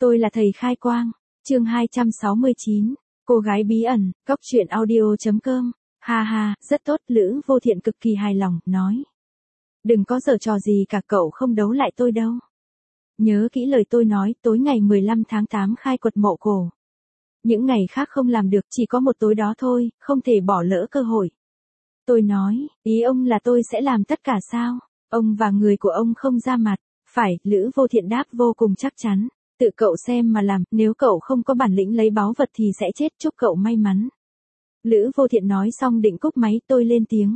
Tôi là thầy khai quang. Chương 269. Cô gái bí ẩn. Cóc truyện audio.com. Ha ha, rất tốt. Lữ Vô Thiện cực kỳ hài lòng, nói. Đừng có giở trò gì cả, cậu không đấu lại tôi đâu. Nhớ kỹ lời tôi nói, tối ngày 15 tháng 8 khai quật mộ cổ. Những ngày khác không làm được, chỉ có một tối đó thôi, không thể bỏ lỡ cơ hội. Tôi nói, ý ông là tôi sẽ làm tất cả sao? Ông và người của ông không ra mặt. Phải, Lữ Vô Thiện đáp vô cùng chắc chắn. Tự cậu xem mà làm, nếu cậu không có bản lĩnh lấy báu vật thì sẽ chết, chúc cậu may mắn. Lữ Vô Thiện nói xong định cúp máy, tôi lên tiếng.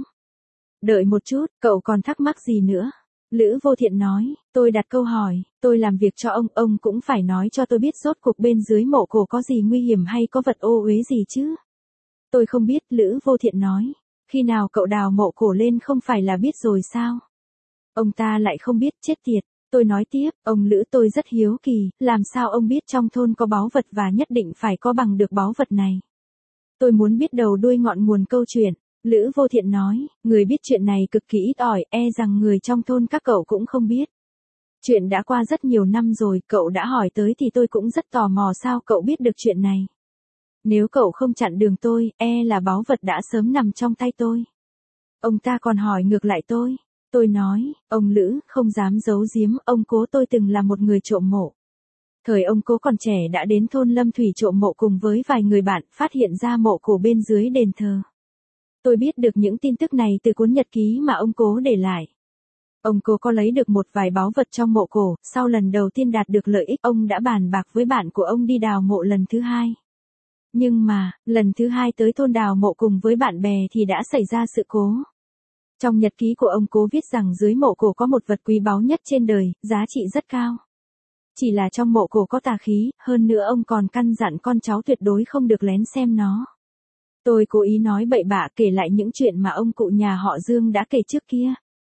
Đợi một chút, cậu còn thắc mắc gì nữa? Lữ Vô Thiện nói, tôi đặt câu hỏi, tôi làm việc cho ông cũng phải nói cho tôi biết rốt cuộc bên dưới mộ cổ có gì nguy hiểm hay có vật ô uế gì chứ? Tôi không biết, Lữ Vô Thiện nói, khi nào cậu đào mộ cổ lên không phải là biết rồi sao? Ông ta lại không biết, chết tiệt. Tôi nói tiếp, ông Lữ, tôi rất hiếu kỳ, làm sao ông biết trong thôn có báu vật và nhất định phải có bằng được báu vật này? Tôi muốn biết đầu đuôi ngọn nguồn câu chuyện. Lữ Vô Thiện nói, người biết chuyện này cực kỳ ít ỏi, e rằng người trong thôn các cậu cũng không biết. Chuyện đã qua rất nhiều năm rồi, cậu đã hỏi tới thì tôi cũng rất tò mò sao cậu biết được chuyện này. Nếu cậu không chặn đường tôi, e là báu vật đã sớm nằm trong tay tôi. Ông ta còn hỏi ngược lại tôi. Tôi nói, ông Lữ, không dám giấu giếm, ông cố tôi từng là một người trộm mộ. Thời ông cố còn trẻ đã đến thôn Lâm Thủy trộm mộ cùng với vài người bạn, phát hiện ra mộ cổ bên dưới đền thờ. Tôi biết được những tin tức này từ cuốn nhật ký mà ông cố để lại. Ông cố có lấy được một vài báu vật trong mộ cổ, sau lần đầu tiên đạt được lợi ích, ông đã bàn bạc với bạn của ông đi đào mộ lần thứ hai. Nhưng mà, lần thứ hai tới thôn đào mộ cùng với bạn bè thì đã xảy ra sự cố. Trong nhật ký của ông cố viết rằng dưới mộ cổ có một vật quý báu nhất trên đời, giá trị rất cao. Chỉ là trong mộ cổ có tà khí, hơn nữa ông còn căn dặn con cháu tuyệt đối không được lén xem nó. Tôi cố ý nói bậy bạ kể lại những chuyện mà ông cụ nhà họ Dương đã kể trước kia.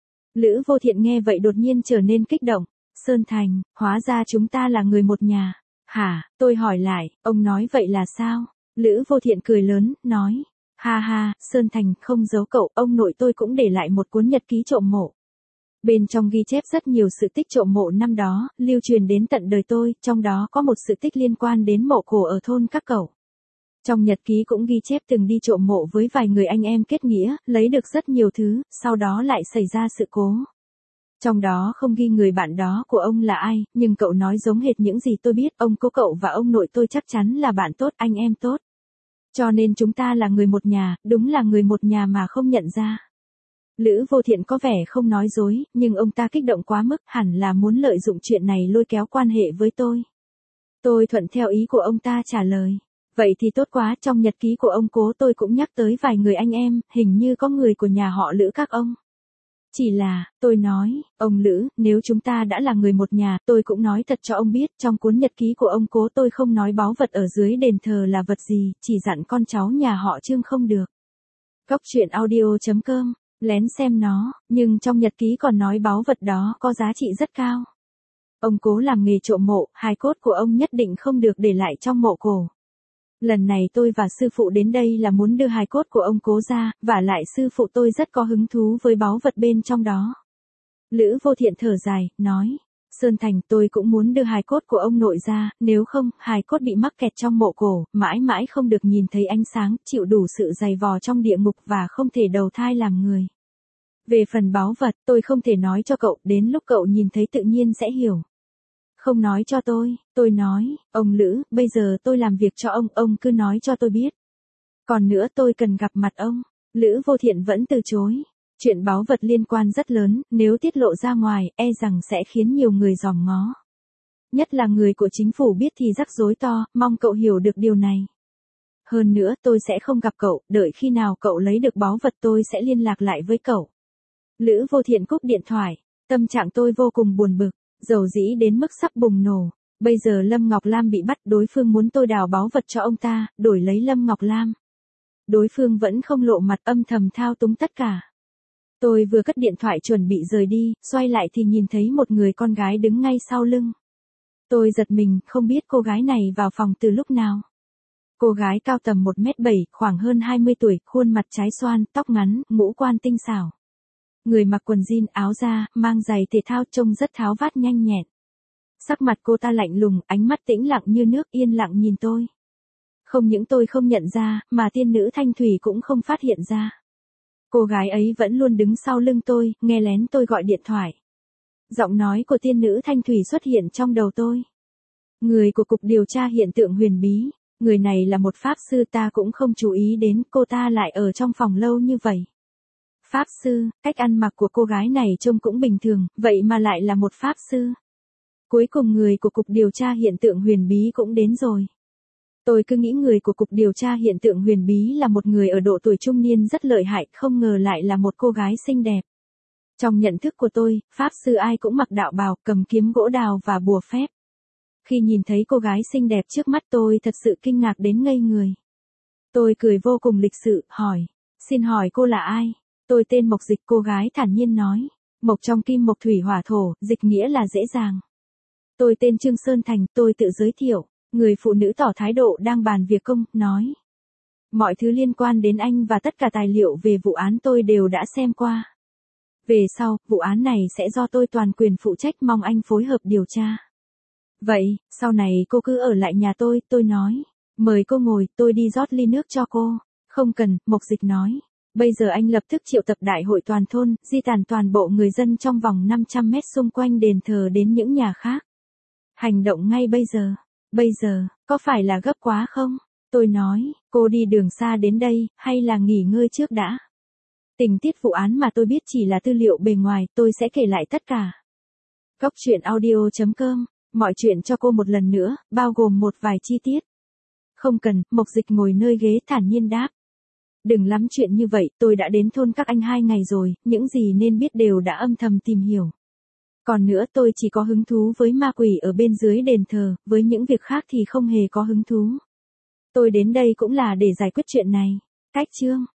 Lữ Vô Thiện nghe vậy đột nhiên trở nên kích động. Sơn Thành, hóa ra chúng ta là người một nhà. Hả, tôi hỏi lại, ông nói vậy là sao? Lữ Vô Thiện cười lớn, nói. Ha ha, Sơn Thành, không giấu cậu, ông nội tôi cũng để lại một cuốn nhật ký trộm mộ. Bên trong ghi chép rất nhiều sự tích trộm mộ năm đó, lưu truyền đến tận đời tôi, trong đó có một sự tích liên quan đến mộ cổ ở thôn các cậu. Trong nhật ký cũng ghi chép từng đi trộm mộ với vài người anh em kết nghĩa, lấy được rất nhiều thứ, sau đó lại xảy ra sự cố. Trong đó không ghi người bạn đó của ông là ai, nhưng cậu nói giống hệt những gì tôi biết, ông cố cậu và ông nội tôi chắc chắn là bạn tốt, anh em tốt. Cho nên chúng ta là người một nhà, đúng là người một nhà mà không nhận ra. Lữ Vô Thiện có vẻ không nói dối, nhưng ông ta kích động quá mức, hẳn là muốn lợi dụng chuyện này lôi kéo quan hệ với tôi. Tôi thuận theo ý của ông ta trả lời. Vậy thì tốt quá, trong nhật ký của ông cố tôi cũng nhắc tới vài người anh em, hình như có người của nhà họ Lữ các ông. Chỉ là, tôi nói, ông Lữ, nếu chúng ta đã là người một nhà, tôi cũng nói thật cho ông biết, trong cuốn nhật ký của ông cố tôi không nói báu vật ở dưới đền thờ là vật gì, chỉ dặn con cháu nhà họ Trương không được. Cóc truyện audio.com, lén xem nó, nhưng trong nhật ký còn nói báu vật đó có giá trị rất cao. Ông cố làm nghề trộm mộ, hài cốt của ông nhất định không được để lại trong mộ cổ. Lần này tôi và sư phụ đến đây là muốn đưa hài cốt của ông cố ra, vả lại sư phụ tôi rất có hứng thú với báu vật bên trong đó. Lữ Vô Thiện thở dài, nói, Sơn Thành, tôi cũng muốn đưa hài cốt của ông nội ra, nếu không, hài cốt bị mắc kẹt trong mộ cổ, mãi mãi không được nhìn thấy ánh sáng, chịu đủ sự dày vò trong địa ngục và không thể đầu thai làm người. Về phần báu vật, tôi không thể nói cho cậu, đến lúc cậu nhìn thấy tự nhiên sẽ hiểu. Không nói cho tôi nói, ông Lữ, bây giờ tôi làm việc cho ông cứ nói cho tôi biết. Còn nữa tôi cần gặp mặt ông. Lữ Vô Thiện vẫn từ chối. Chuyện báu vật liên quan rất lớn, nếu tiết lộ ra ngoài, e rằng sẽ khiến nhiều người dòm ngó. Nhất là người của chính phủ biết thì rắc rối to, mong cậu hiểu được điều này. Hơn nữa tôi sẽ không gặp cậu, đợi khi nào cậu lấy được báu vật tôi sẽ liên lạc lại với cậu. Lữ Vô Thiện cúp điện thoại, tâm trạng tôi vô cùng buồn bực. Dầu dĩ đến mức sắp bùng nổ. Bây giờ Lâm Ngọc Lam bị bắt, đối phương muốn tôi đào báu vật cho ông ta, đổi lấy Lâm Ngọc Lam. Đối phương vẫn không lộ mặt, âm thầm thao túng tất cả. Tôi vừa cất điện thoại chuẩn bị rời đi, xoay lại thì nhìn thấy một người con gái đứng ngay sau lưng. Tôi giật mình, không biết cô gái này vào phòng từ lúc nào. Cô gái cao tầm 1m7, khoảng hơn 20 tuổi, khuôn mặt trái xoan, tóc ngắn, ngũ quan tinh xảo. Người mặc quần jean áo da, mang giày thể thao trông rất tháo vát nhanh nhẹn. Sắc mặt cô ta lạnh lùng, ánh mắt tĩnh lặng như nước, yên lặng nhìn tôi. Không những tôi không nhận ra, mà tiên nữ Thanh Thủy cũng không phát hiện ra. Cô gái ấy vẫn luôn đứng sau lưng tôi, nghe lén tôi gọi điện thoại. Giọng nói của tiên nữ Thanh Thủy xuất hiện trong đầu tôi. Người của Cục Điều tra Hiện tượng Huyền Bí, người này là một pháp sư, ta cũng không chú ý đến cô ta lại ở trong phòng lâu như vậy. Pháp sư, cách ăn mặc của cô gái này trông cũng bình thường, vậy mà lại là một pháp sư. Cuối cùng người của Cục Điều tra Hiện tượng Huyền Bí cũng đến rồi. Tôi cứ nghĩ người của Cục Điều tra Hiện tượng Huyền Bí là một người ở độ tuổi trung niên rất lợi hại, không ngờ lại là một cô gái xinh đẹp. Trong nhận thức của tôi, pháp sư ai cũng mặc đạo bào, cầm kiếm gỗ đào và bùa phép. Khi nhìn thấy cô gái xinh đẹp trước mắt tôi thật sự kinh ngạc đến ngây người. Tôi cười vô cùng lịch sự, hỏi, xin hỏi cô là ai? Tôi tên Mộc Dịch, cô gái thản nhiên nói. Mộc trong kim mộc thủy hỏa thổ, dịch nghĩa là dễ dàng. Tôi tên Trương Sơn Thành, tôi tự giới thiệu. Người phụ nữ tỏ thái độ đang bàn việc công, nói. Mọi thứ liên quan đến anh và tất cả tài liệu về vụ án tôi đều đã xem qua. Về sau, vụ án này sẽ do tôi toàn quyền phụ trách, mong anh phối hợp điều tra. Vậy, sau này cô cứ ở lại nhà tôi nói. Mời cô ngồi, tôi đi rót ly nước cho cô. Không cần, Mộc Dịch nói. Bây giờ anh lập tức triệu tập đại hội toàn thôn, di tản toàn bộ người dân trong vòng 500 mét xung quanh đền thờ đến những nhà khác. Hành động ngay bây giờ. Bây giờ, có phải là gấp quá không? Tôi nói, cô đi đường xa đến đây, hay là nghỉ ngơi trước đã? Tình tiết vụ án mà tôi biết chỉ là tư liệu bề ngoài, tôi sẽ kể lại tất cả. Cốc truyện audio.com, mọi chuyện cho cô một lần nữa, bao gồm một vài chi tiết. Không cần, Mộc Dịch ngồi nơi ghế thản nhiên đáp. Đừng lắm chuyện như vậy, tôi đã đến thôn các anh 2 ngày rồi, những gì nên biết đều đã âm thầm tìm hiểu. Còn nữa tôi chỉ có hứng thú với ma quỷ ở bên dưới đền thờ, với những việc khác thì không hề có hứng thú. Tôi đến đây cũng là để giải quyết chuyện này. Cách chương.